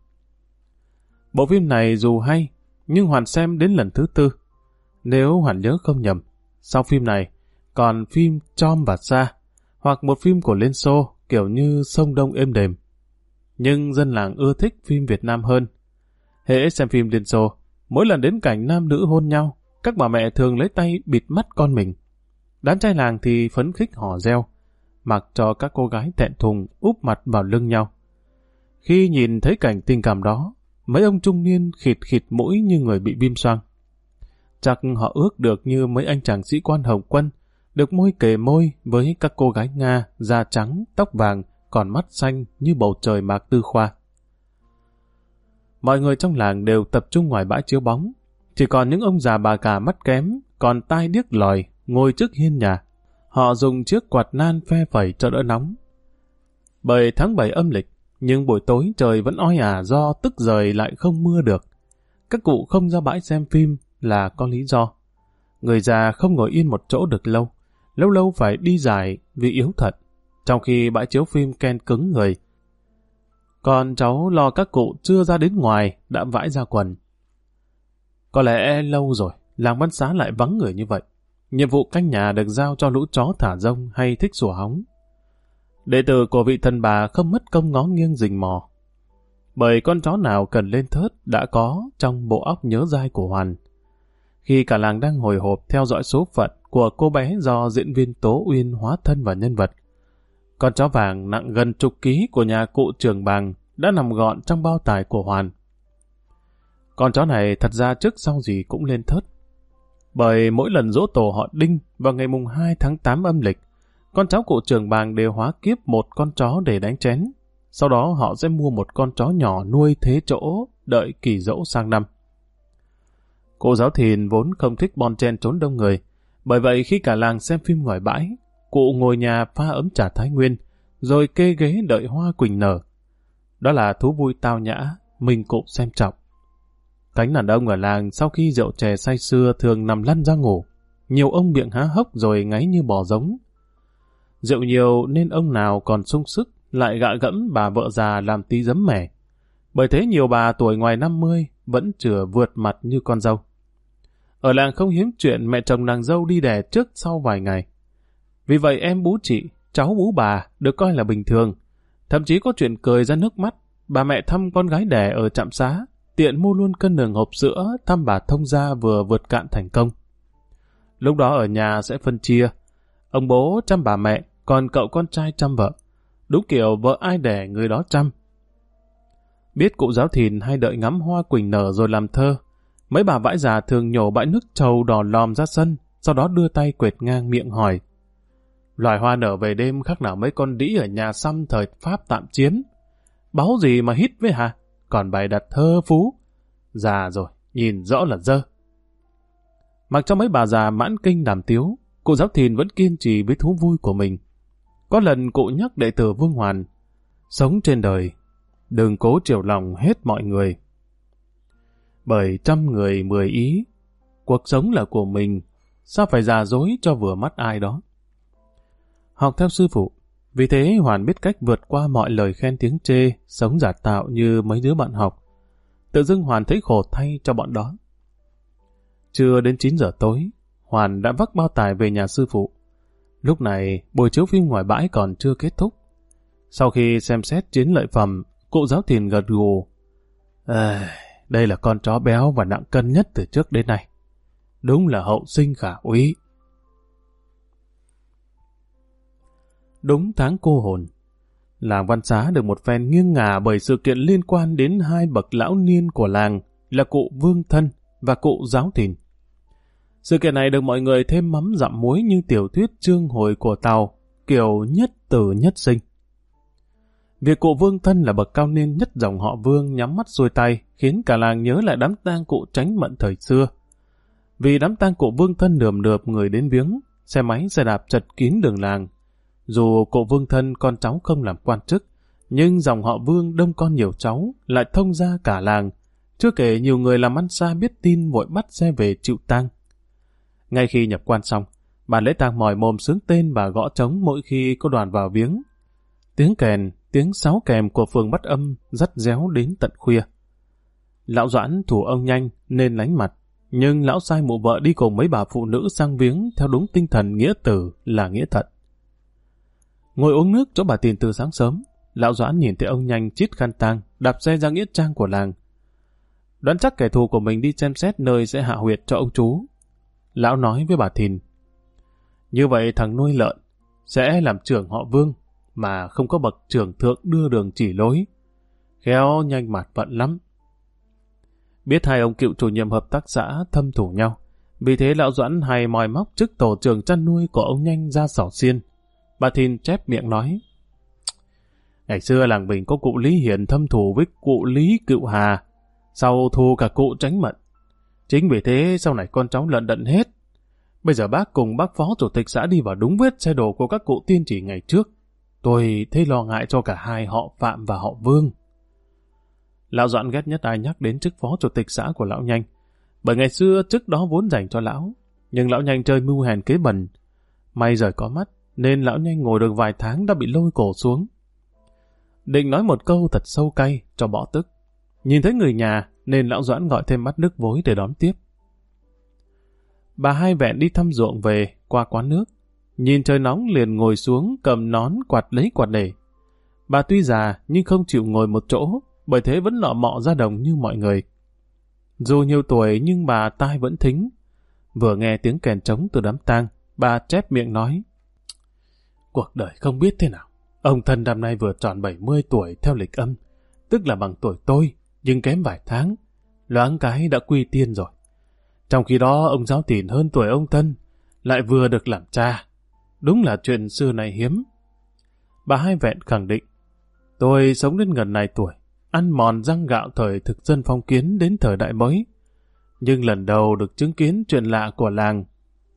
Bộ phim này dù hay, nhưng Hoàn xem đến lần thứ 4. Nếu Hoàn nhớ không nhầm, sau phim này còn phim Chom và Sa, hoặc một phim của Liên Xô kiểu như Sông Đông êm đềm. Nhưng dân làng ưa thích phim Việt Nam hơn. Hễ xem phim Liên Xô, mỗi lần đến cảnh nam nữ hôn nhau, các bà mẹ thường lấy tay bịt mắt con mình. Đám trai làng thì phấn khích hò reo, mặc cho các cô gái thẹn thùng úp mặt vào lưng nhau. Khi nhìn thấy cảnh tình cảm đó, mấy ông trung niên khịt khịt mũi như người bị viêm xoang. Chắc họ ước được như mấy anh chàng sĩ quan Hồng Quân, được môi kề môi với các cô gái Nga, da trắng, tóc vàng, còn mắt xanh như bầu trời Mạc Tư Khoa. Mọi người trong làng đều tập trung ngoài bãi chiếu bóng, chỉ còn những ông già bà cả mắt kém, còn tai điếc lòi, ngồi trước hiên nhà. Họ dùng chiếc quạt nan phe phẩy cho đỡ nóng. Bởi tháng 7 âm lịch, nhưng buổi tối trời vẫn oi ả do tức giời lại không mưa được. Các cụ không ra bãi xem phim là có lý do. Người già không ngồi yên một chỗ được lâu, lâu lâu phải đi dài vì yếu thật, trong khi bãi chiếu phim ken cứng người. Còn cháu lo các cụ chưa ra đến ngoài đã vãi ra quần. Có lẽ lâu rồi, làng Văn Xá lại vắng người như vậy. Nhiệm vụ canh nhà được giao cho lũ chó thả rông hay thích sủa hóng. Đệ tử của vị thần bà không mất công ngó nghiêng rình mò. Bởi con chó nào cần lên thớt đã có trong bộ óc nhớ dai của Hoàn. Khi cả làng đang hồi hộp theo dõi số phận của cô bé do diễn viên Tố Uyên hóa thân vào nhân vật, con chó vàng nặng gần chục ký của nhà cụ Trường Bàng đã nằm gọn trong bao tải của Hoàn. Con chó này thật ra trước sau gì cũng lên thớt. Bởi mỗi lần giỗ tổ họ Đinh vào ngày mùng 2 tháng 8 âm lịch, con cháu cụ Trường Bàng đều hóa kiếp một con chó để đánh chén. Sau đó họ sẽ mua một con chó nhỏ nuôi thế chỗ, đợi kỳ dỗ sang năm. Cụ giáo thìn vốn không thích bon chen trốn đông người. Bởi vậy khi cả làng xem phim ngoài bãi, cụ ngồi nhà pha ấm trà Thái Nguyên, rồi kê ghế đợi hoa quỳnh nở. Đó là thú vui tao nhã, mình cụ xem trọng. Cánh đàn ông ở làng sau khi rượu chè say sưa thường nằm lăn ra ngủ. Nhiều ông miệng há hốc rồi ngáy như bò giống. Rượu nhiều nên ông nào còn sung sức lại gạ gẫm bà vợ già làm tí giấm mẻ. Bởi thế nhiều bà tuổi ngoài 50 vẫn chừa vượt mặt như con dâu. Ở làng không hiếm chuyện mẹ chồng nàng dâu đi đẻ trước sau vài ngày. Vì vậy em bú chị, cháu bú bà được coi là bình thường. Thậm chí có chuyện cười ra nước mắt, bà mẹ thăm con gái đẻ ở trạm xá, tiện mua luôn cân đường hộp sữa thăm bà thông gia vừa vượt cạn thành công. Lúc đó ở nhà sẽ phân chia, ông bố chăm bà mẹ, còn cậu con trai chăm vợ. Đúng kiểu vợ ai đẻ người đó chăm. Biết cụ Giáo Thìn hay đợi ngắm hoa quỳnh nở rồi làm thơ, mấy bà vãi già thường nhổ bãi nước trầu đỏ lòm ra sân, sau đó đưa tay quệt ngang miệng hỏi: loài hoa nở về đêm khác nào mấy con đĩ ở nhà xăm thời Pháp tạm chiếm. Báu gì mà hít với hả? Còn bày đặt thơ phú. Già rồi, nhìn rõ là dơ. Mặc cho mấy bà già mãn kinh làm tiếu, cụ Giáo Thìn vẫn kiên trì với thú vui của mình. Có lần cụ nhắc đệ tử Vương Hoàn: sống trên đời, đừng cố chiều lòng hết mọi người. Bởi 100 người 10 ý, cuộc sống là của mình, sao phải giả dối cho vừa mắt ai đó. Học theo sư phụ, vì thế Hoàn biết cách vượt qua mọi lời khen tiếng chê, sống giả tạo như mấy đứa bạn học. Tự dưng Hoàn thấy khổ thay cho bọn đó. Trưa đến 9 giờ tối, Hoàn đã vác bao tải về nhà sư phụ. Lúc này, buổi chiếu phim ngoài bãi còn chưa kết thúc. Sau khi xem xét chiến lợi phẩm, cụ Giáo Thìn gật gù: đây là con chó béo và nặng cân nhất từ trước đến nay. Đúng là hậu sinh khả úy. Đúng tháng cô hồn, làng Văn Xá được một phen nghiêng ngả bởi sự kiện liên quan đến hai bậc lão niên của làng là cụ Vương Thân và cụ Giáo Thìn. Sự kiện này được mọi người thêm mắm dặm muối như tiểu thuyết chương hồi của Tàu, kiểu nhất tử nhất sinh. Việc cụ Vương Thân là bậc cao niên nhất dòng họ Vương nhắm mắt xuôi tay khiến cả làng nhớ lại đám tang cụ Tránh Mận thời xưa. Vì đám tang cụ Vương Thân nườm nượp người đến viếng, xe máy xe đạp chật kín đường làng. Dù cụ Vương Thân con cháu không làm quan chức, nhưng dòng họ Vương đông con nhiều cháu lại thông ra cả làng. Chưa kể nhiều người làm ăn xa biết tin vội bắt xe về chịu tang. Ngay khi nhập quan xong, bàn lễ tang mỏi mồm xướng tên và gõ trống mỗi khi có đoàn vào viếng. Tiếng kèn, tiếng sáo kèm của phường Bắt Âm dắt réo đến tận khuya. Lão Doãn thủ ông nhanh nên lánh mặt, nhưng lão sai mụ vợ đi cùng mấy bà phụ nữ sang viếng theo đúng tinh thần nghĩa tử là nghĩa thật. Ngồi uống nước chỗ bà Tiền từ sáng sớm, lão Doãn nhìn thấy ông nhanh chít khăn tang, đạp xe ra nghĩa trang của làng. Đoán chắc kẻ thù của mình đi xem xét nơi sẽ hạ huyệt cho ông chú. Lão nói với bà Thìn: như vậy thằng nuôi lợn sẽ làm trưởng họ Vương, mà không có bậc trưởng thượng đưa đường chỉ lối. Khéo nhanh mạt vận lắm. Biết hai ông cựu chủ nhiệm hợp tác xã thâm thủ nhau, vì thế lão Doãn hay mòi móc chức tổ trưởng chăn nuôi của ông nhanh ra xỏ xiên. Bà Thìn chép miệng nói: ngày xưa làng mình có cụ Lý Hiền thâm thù với cụ Lý Cựu Hà, sau thù cả cụ Tránh Mận. Chính vì thế sau này con cháu lận đận hết. Bây giờ bác cùng bác phó chủ tịch xã đi vào đúng vết xe đổ của các cụ tiên chỉ ngày trước. Tôi thấy lo ngại cho cả hai họ Phạm và họ Vương. Lão Doãn ghét nhất ai nhắc đến chức phó chủ tịch xã của lão Nhanh, bởi ngày xưa chức đó vốn dành cho lão, nhưng lão Nhanh chơi mưu hèn kế bẩn. May rời có mắt, nên lão Nhanh ngồi được vài tháng đã bị lôi cổ xuống. Định nói một câu thật sâu cay cho bỏ tức, nhìn thấy người nhà nên lão Doãn gọi thêm bát nước vối để đón tiếp. Bà Hai Vẹn đi thăm ruộng về qua quán nước, nhìn trời nóng liền ngồi xuống cầm nón quạt lấy quạt để. Bà tuy già nhưng không chịu ngồi một chỗ, bởi thế vẫn lọ mọ ra đồng như mọi người. Dù nhiều tuổi nhưng bà tai vẫn thính. Vừa nghe tiếng kèn trống từ đám tang, bà chép miệng nói: cuộc đời không biết thế nào. Ông Thân năm nay vừa tròn 70 tuổi theo lịch âm, tức là bằng tuổi tôi, nhưng kém vài tháng. Loáng cái đã quy tiên rồi. Trong khi đó ông Giáo Thìn hơn tuổi ông Thân, lại vừa được làm cha. Đúng là chuyện xưa này hiếm. Bà Hai Vẹn khẳng định: tôi sống đến gần này tuổi, ăn mòn răng gạo thời thực dân phong kiến đến thời đại mới, nhưng lần đầu được chứng kiến chuyện lạ của làng.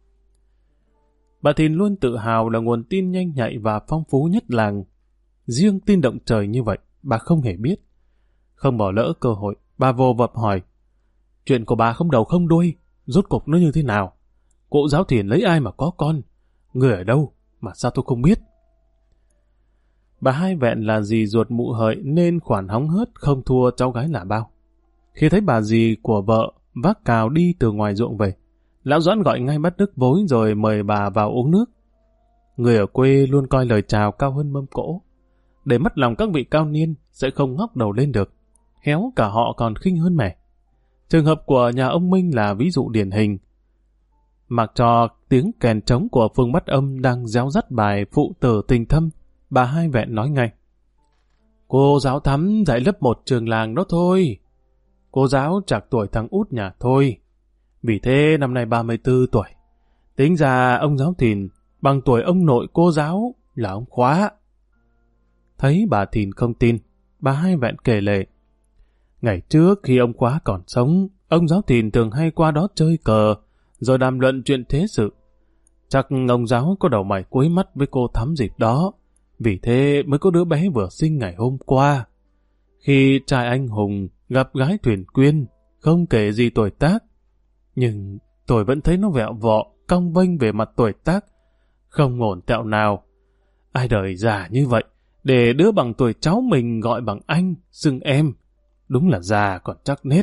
Bà Thìn luôn tự hào là nguồn tin nhanh nhạy và phong phú nhất làng. Riêng tin động trời như vậy, bà không hề biết. Không bỏ lỡ cơ hội, bà vô vập hỏi: chuyện của bà không đầu không đuôi, rốt cuộc nó như thế nào? Cụ Giáo Thìn lấy ai mà có con? Người ở đâu mà sao tôi không biết? Bà Hai Vẹn là dì ruột mụ Hợi nên khoản hóng hớt không thua cháu gái là bao. Khi thấy bà dì của vợ vác cào đi từ ngoài ruộng về, lão Doãn gọi ngay bát nước vối rồi mời bà vào uống nước. Người ở quê luôn coi lời chào cao hơn mâm cỗ. Để mất lòng các vị cao niên sẽ không ngóc đầu lên được. Khéo cả họ còn khinh hơn mẹ. Trường hợp của nhà ông Minh là ví dụ điển hình. Mặc cho tiếng kèn trống của Phương Bát Âm đang réo rắt bài Phụ Tử Tình Thâm, bà Hai Vẹn nói ngay: cô giáo Thắm dạy lớp 1 trường làng đó thôi. Cô giáo trạc tuổi thằng út nhà thôi. Vì thế năm nay 34 tuổi. Tính ra ông giáo Thìn bằng tuổi ông nội cô giáo là ông Khóa. Thấy bà Thìn không tin, bà Hai Vẹn kể lể: ngày trước khi ông Khóa còn sống, ông giáo Thìn thường hay qua đó chơi cờ, rồi đàm luận chuyện thế sự. Chắc ông giáo có đầu mày cuối mắt với cô Thắm dịp đó, vì thế mới có đứa bé vừa sinh ngày hôm qua. Khi trai anh hùng gặp gái Thuyền Quyên, không kể gì tuổi tác, nhưng tôi vẫn thấy nó vẹo vọ, cong vênh về mặt tuổi tác, không ổn tẹo nào. Ai đời già như vậy, để đứa bằng tuổi cháu mình gọi bằng anh, xưng em, đúng là già còn chắc nết.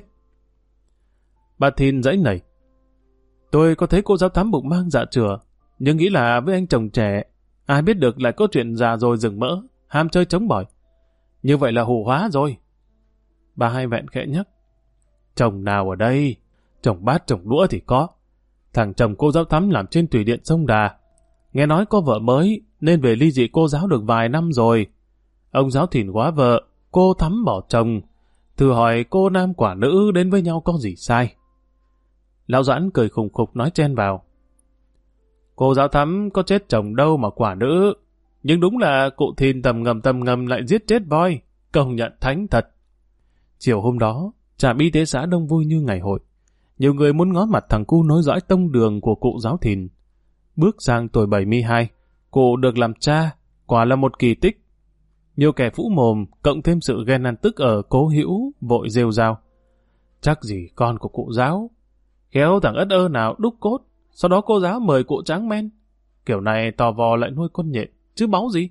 Bà Thìn dãy nảy: tôi có thấy cô giáo Thắm bụng mang dạ chửa, nhưng nghĩ là với anh chồng trẻ, ai biết được lại có chuyện già rồi rừng mỡ, ham chơi chống bỏi. Như vậy là hù hóa rồi. Bà Hai Vẹn khẽ nhắc: chồng nào ở đây, chồng bát chồng đũa thì có. Thằng chồng cô giáo Thắm làm trên thủy điện sông Đà, nghe nói có vợ mới nên về ly dị cô giáo được vài năm rồi. Ông giáo Thìn quá vợ, cô Thắm bỏ chồng, thử hỏi cô nam quả nữ đến với nhau có gì sai. Lão Doãn cười khùng khục nói chen vào: cô giáo Thắm có chết chồng đâu mà quả nữ, nhưng đúng là cụ Thìn tầm ngầm lại giết chết voi, công nhận thánh thật. Chiều hôm đó, trạm y tế xã đông vui như ngày hội. Nhiều người muốn ngó mặt thằng cu nối dõi tông đường của cụ giáo Thìn. Bước sang tuổi 72, cụ được làm cha, quả là một kỳ tích. Nhiều kẻ phũ mồm, cộng thêm sự ghen ăn tức ở cố hữu, vội rêu rao: chắc gì con của cụ giáo, khéo thằng ất ơ nào đúc cốt, sau đó cô giáo mời cụ tráng men. Kiểu này tò vò lại nuôi con nhện, chứ báu gì.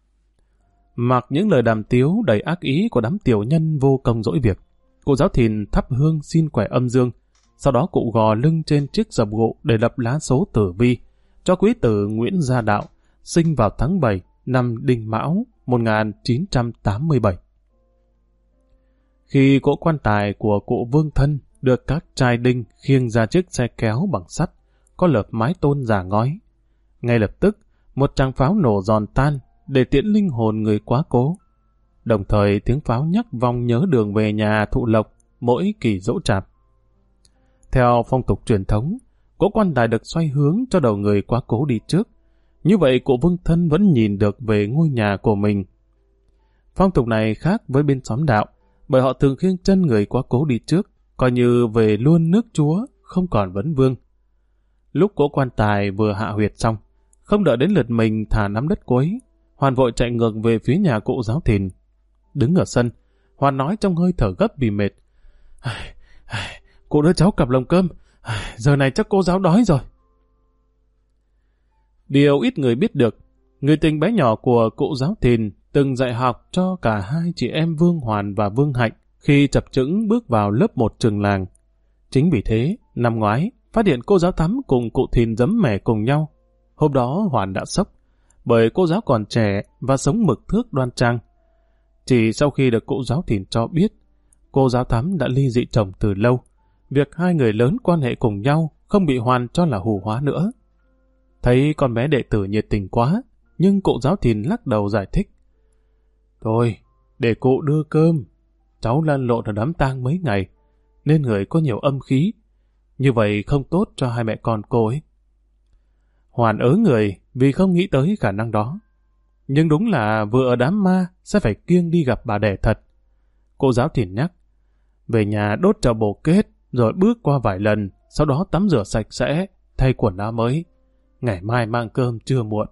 Mặc những lời đàm tiếu đầy ác ý của đám tiểu nhân vô công dỗi việc, cụ giáo Thìn thắp hương xin quẻ âm dương, sau đó cụ gò lưng trên chiếc dập gỗ để lập lá số tử vi cho quý tử Nguyễn Gia Đạo, sinh vào tháng 7 năm Đinh Mão 1987. Khi cỗ quan tài của cụ Vương Thân được các trai đinh khiêng ra chiếc xe kéo bằng sắt, có lợp mái tôn giả ngói, ngay lập tức một tràng pháo nổ giòn tan để tiễn linh hồn người quá cố. Đồng thời tiếng pháo nhắc vòng nhớ đường về nhà thụ lộc mỗi kỳ dỗ chạp. Theo phong tục truyền thống, cỗ quan tài được xoay hướng cho đầu người quá cố đi trước. Như vậy cụ Vương Thân vẫn nhìn được về ngôi nhà của mình. Phong tục này khác với bên xóm đạo, bởi họ thường khiêng chân người quá cố đi trước, coi như về luôn nước Chúa, không còn vấn vương. Lúc cỗ quan tài vừa hạ huyệt xong, không đợi đến lượt mình thả nắm đất cuối, Hoàn vội chạy ngược về phía nhà cụ giáo Thìn. Đứng ở sân, Hoàn nói trong hơi thở gấp vì mệt: cụ đưa cháu cặp lồng cơm, giờ này chắc cô giáo đói rồi. Điều ít người biết được, người tình bé nhỏ của cụ giáo Thìn từng dạy học cho cả hai chị em Vương Hoàn và Vương Hạnh khi chập chững bước vào lớp 1 trường làng. Chính vì thế, năm ngoái, phát hiện cô giáo Thắm cùng cụ Thìn giấm mẻ cùng nhau. Hôm đó Hoàn đã sốc, bởi cô giáo còn trẻ và sống mực thước đoan trang. Chỉ sau khi được cụ giáo Thìn cho biết, cô giáo Thắm đã ly dị chồng từ lâu. Việc hai người lớn quan hệ cùng nhau không bị Hoàn cho là hù hóa nữa. Thấy con bé đệ tử nhiệt tình quá, nhưng cụ giáo Thìn lắc đầu giải thích: thôi, để cụ đưa cơm. Cháu lăn lộn ở đám tang mấy ngày, nên người có nhiều âm khí. Như vậy không tốt cho hai mẹ con cô ấy. Hoàn ớ người vì không nghĩ tới khả năng đó. Nhưng đúng là vừa ở đám ma sẽ phải kiêng đi gặp bà đẻ thật. Cô giáo Thìn nhắc: về nhà đốt trò bồ kết, rồi bước qua vài lần, sau đó tắm rửa sạch sẽ, thay quần áo mới. Ngày mai mang cơm chưa muộn.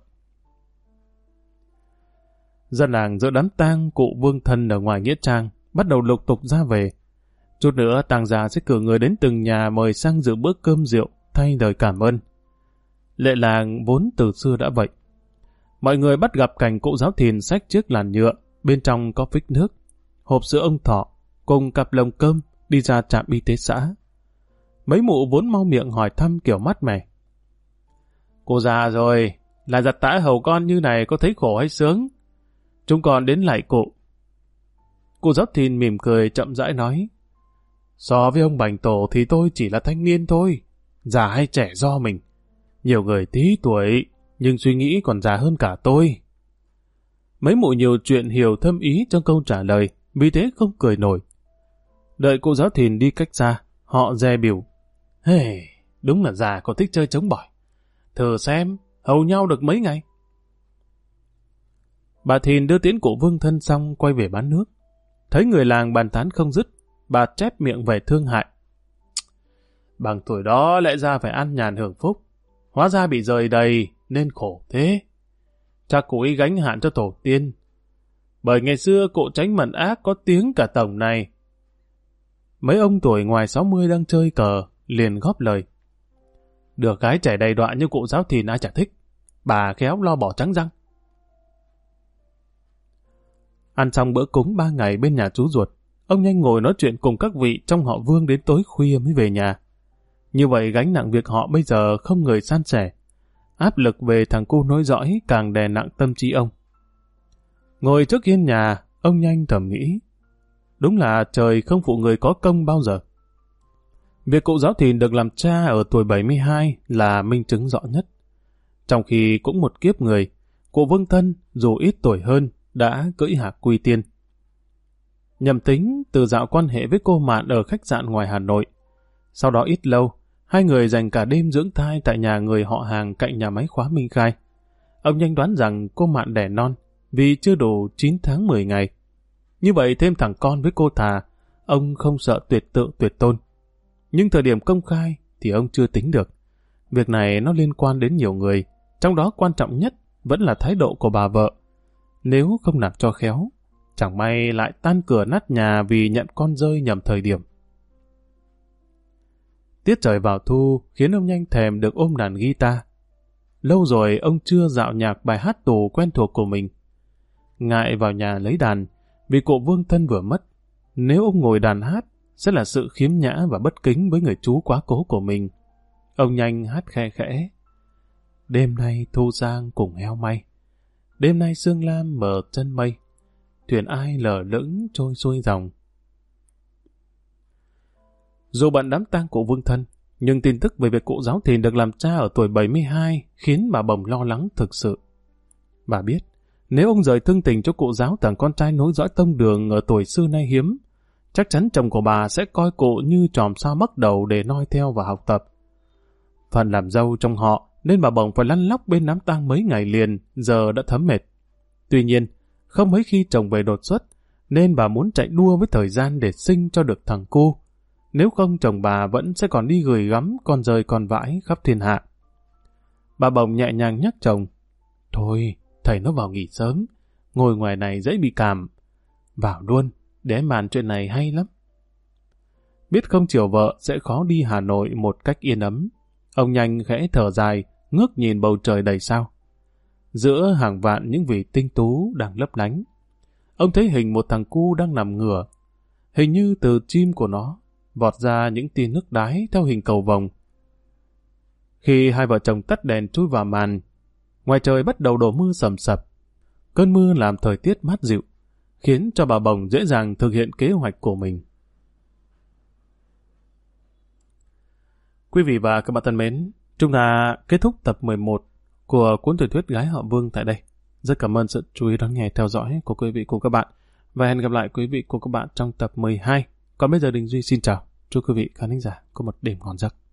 Dân làng giữa đám tang cụ Vương Thân ở ngoài nghĩa trang bắt đầu lục tục ra về. Chút nữa tang gia sẽ cử người đến từng nhà mời sang dự bữa cơm rượu thay lời cảm ơn. Lệ làng vốn từ xưa đã vậy. mọi người bắt gặp cảnh cụ Giáo Thìn xách chiếc làn nhựa, bên trong có phích nước, hộp sữa ông Thọ, cùng cặp lồng cơm đi ra trạm y tế xã. Mấy mụ vốn mau miệng hỏi thăm kiểu mát mẻ. Cô già rồi, là giặt tã hầu con như này có thấy khổ hay sướng? Chúng con đến lại cụ. Cụ Giáo Thìn mỉm cười chậm rãi nói, so với ông Bành Tổ thì tôi chỉ là thanh niên thôi, già hay trẻ do mình. Nhiều người tí tuổi, nhưng suy nghĩ còn già hơn cả tôi. Mấy mụ nhiều chuyện hiểu thâm ý trong câu trả lời, vì thế không cười nổi. Đợi cụ Giáo Thìn đi cách xa, họ dè bỉu. Hey, đúng là già còn thích chơi trống bỏi. Thử xem, hầu nhau được mấy ngày. Bà Thìn đưa tiễn cụ Vương Thân xong quay về bán nước. Thấy người làng bàn tán không dứt, bà chép miệng về thương hại. Bằng tuổi đó lại ra phải ăn nhàn hưởng phúc. Hóa ra bị rời đầy nên khổ thế. Chắc cụ ấy gánh hạn cho tổ tiên. Bởi ngày xưa cụ Tránh Mận Ác có tiếng cả tổng này. Mấy ông tuổi ngoài 60 đang chơi cờ, liền góp lời. Được gái trẻ đầy đọa như cụ Giáo Thìn ai chả thích. Bà khéo lo bỏ trắng răng. Ăn xong bữa cúng 3 ngày bên nhà chú ruột, ông Nhanh ngồi nói chuyện cùng các vị trong họ Vương đến tối khuya mới về nhà. Như vậy gánh nặng việc họ bây giờ không người san sẻ. Áp lực về thằng cu nối dõi càng đè nặng tâm trí ông. Ngồi trước hiên nhà, ông Nhanh thầm nghĩ. Đúng là trời không phụ người có công bao giờ. Việc cụ Giáo Thìn được làm cha ở tuổi 72 là minh chứng rõ nhất. Trong khi cũng một kiếp người, cụ Vương Thân dù ít tuổi hơn đã cưỡi hạc quy tiên. Nhầm tính từ dạo quan hệ với cô Mạn ở khách sạn ngoài Hà Nội. Sau đó ít lâu, hai người dành cả đêm dưỡng thai tại nhà người họ hàng cạnh nhà máy khóa Minh Khai. Ông Nhanh đoán rằng cô Mạn đẻ non vì chưa đủ 9 tháng 10 ngày. Như vậy thêm thằng con với cô Thà, ông không sợ tuyệt tự tuyệt tôn. Nhưng thời điểm công khai thì ông chưa tính được. Việc này nó liên quan đến nhiều người, trong đó quan trọng nhất vẫn là thái độ của bà vợ. Nếu không làm cho khéo, chẳng may lại tan cửa nát nhà vì nhận con rơi nhầm thời điểm. Tiết trời vào thu khiến ông Nhanh thèm được ôm đàn guitar. Lâu rồi ông chưa dạo nhạc bài hát tù quen thuộc của mình. Ngại vào nhà lấy đàn, vì cụ Vương Thân vừa mất. Nếu ông ngồi đàn hát, sẽ là sự khiếm nhã và bất kính với người chú quá cố của mình. Ông Nhanh hát khe khẽ. Đêm nay thu giang cùng heo may. Đêm nay sương lam mở chân mây. Thuyền ai lờ lững trôi xuôi dòng. Dù bận đám tang cụ Vương Thân, nhưng tin tức về việc cụ Giáo Thìn được làm cha ở tuổi 72 khiến bà Bồng lo lắng thực sự. Bà biết, nếu ông rời thương tình cho cụ Giáo thằng con trai nối dõi tông đường ở tuổi xưa nay hiếm, chắc chắn chồng của bà sẽ coi cụ như chòm sao mắc đầu để noi theo và học tập. Phần làm dâu trong họ nên bà Bồng phải lăn lóc bên đám tang mấy ngày liền, giờ đã thấm mệt. Tuy nhiên, không mấy khi chồng về đột xuất, nên bà muốn chạy đua với thời gian để sinh cho được thằng cu. Nếu không chồng bà vẫn sẽ còn đi gửi gắm con rơi con vãi khắp thiên hạ. Bà Bồng nhẹ nhàng nhắc chồng. Thôi, thầy nó vào nghỉ sớm, ngồi ngoài này dễ bị cảm. Vào luôn, để màn chuyện này hay lắm. Biết không chiều vợ sẽ khó đi Hà Nội một cách yên ấm. Ông Nhanh khẽ thở dài, ngước nhìn bầu trời đầy sao. Giữa hàng vạn những vì tinh tú đang lấp lánh, ông thấy hình một thằng cu đang nằm ngửa. Hình như từ chim của nó vọt ra những tia nước đái theo hình cầu vồng. Khi hai vợ chồng tắt đèn chui vào màn, ngoài trời bắt đầu đổ mưa sầm sập. Cơn mưa làm thời tiết mát dịu, khiến cho bà Bồng dễ dàng thực hiện kế hoạch của mình. Quý vị và các bạn thân mến, chúng ta kết thúc tập 11 của cuốn tiểu thuyết Gái Họ Vương tại đây. Rất cảm ơn sự chú ý đón nghe theo dõi của quý vị cùng các bạn. Và hẹn gặp lại quý vị cùng các bạn trong tập 12. Còn bây giờ Đình Duy xin chào. Chúc quý vị khán thính giả có một đêm ngon giấc.